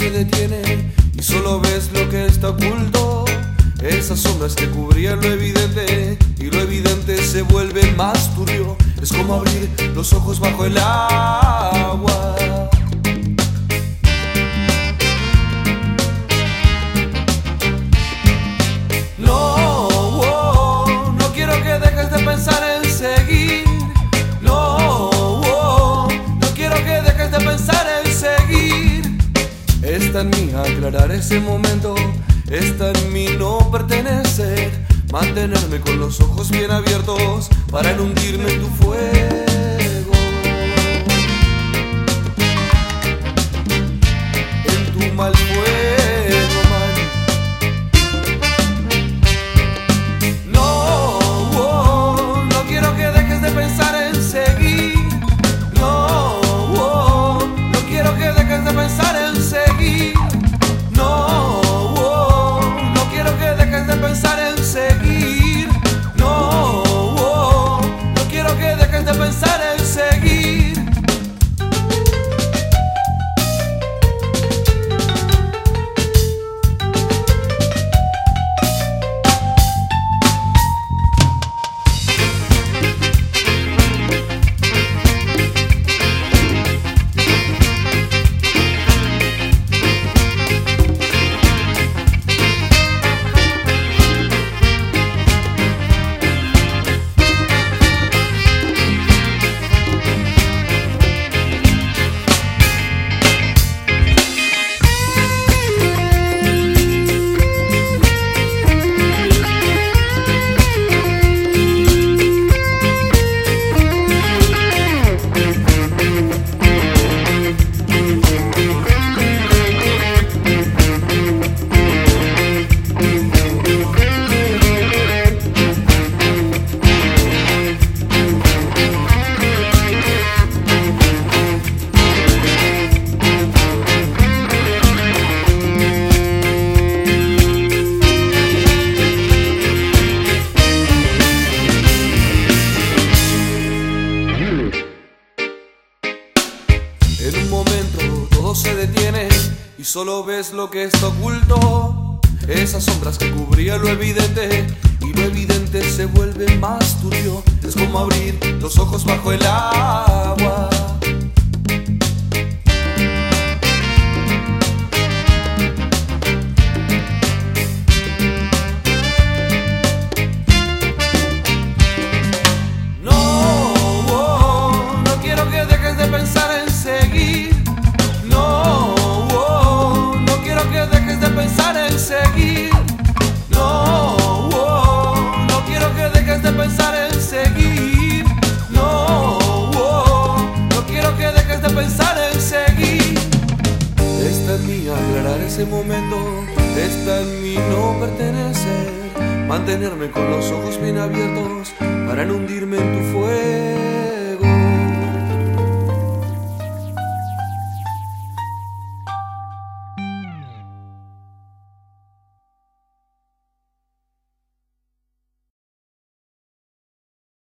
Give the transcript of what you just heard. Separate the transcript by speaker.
Speaker 1: se detiene y solo ves lo que está oculto. Esas sombras que cubrían lo evidente y lo evidente se vuelve más turbio. Es como abrir los ojos bajo el agua. No quiero que dejes de pensar en seguir. No quiero que dejes de pensar en seguir. Está en mí aclarar ese momento. Está en mí no pertenecer, mantenerme con los ojos bien abiertos para no hundirme en tu fuego, en tu mal fuego, man. No quiero que dejes de pensar en seguir. No quiero que dejes de pensar en seguir. De pensar en seguir. No quiero que dejes de pensar en seguir. En un momento todo se detiene y solo ves lo que está oculto. Esas sombras que cubrían lo evidente y lo evidente se vuelve más turbio. Es como abrir los ojos bajo el agua. No quiero que dejes de pensar en seguir. No quiero que dejes de pensar en seguir. No quiero que dejes de pensar en seguir. No quiero que dejes de pensar en seguir. Está en mí aclarar ese momento. Está en mí no pertenecer, mantenerme con los ojos bien abiertos para no hundirme en tu fuego.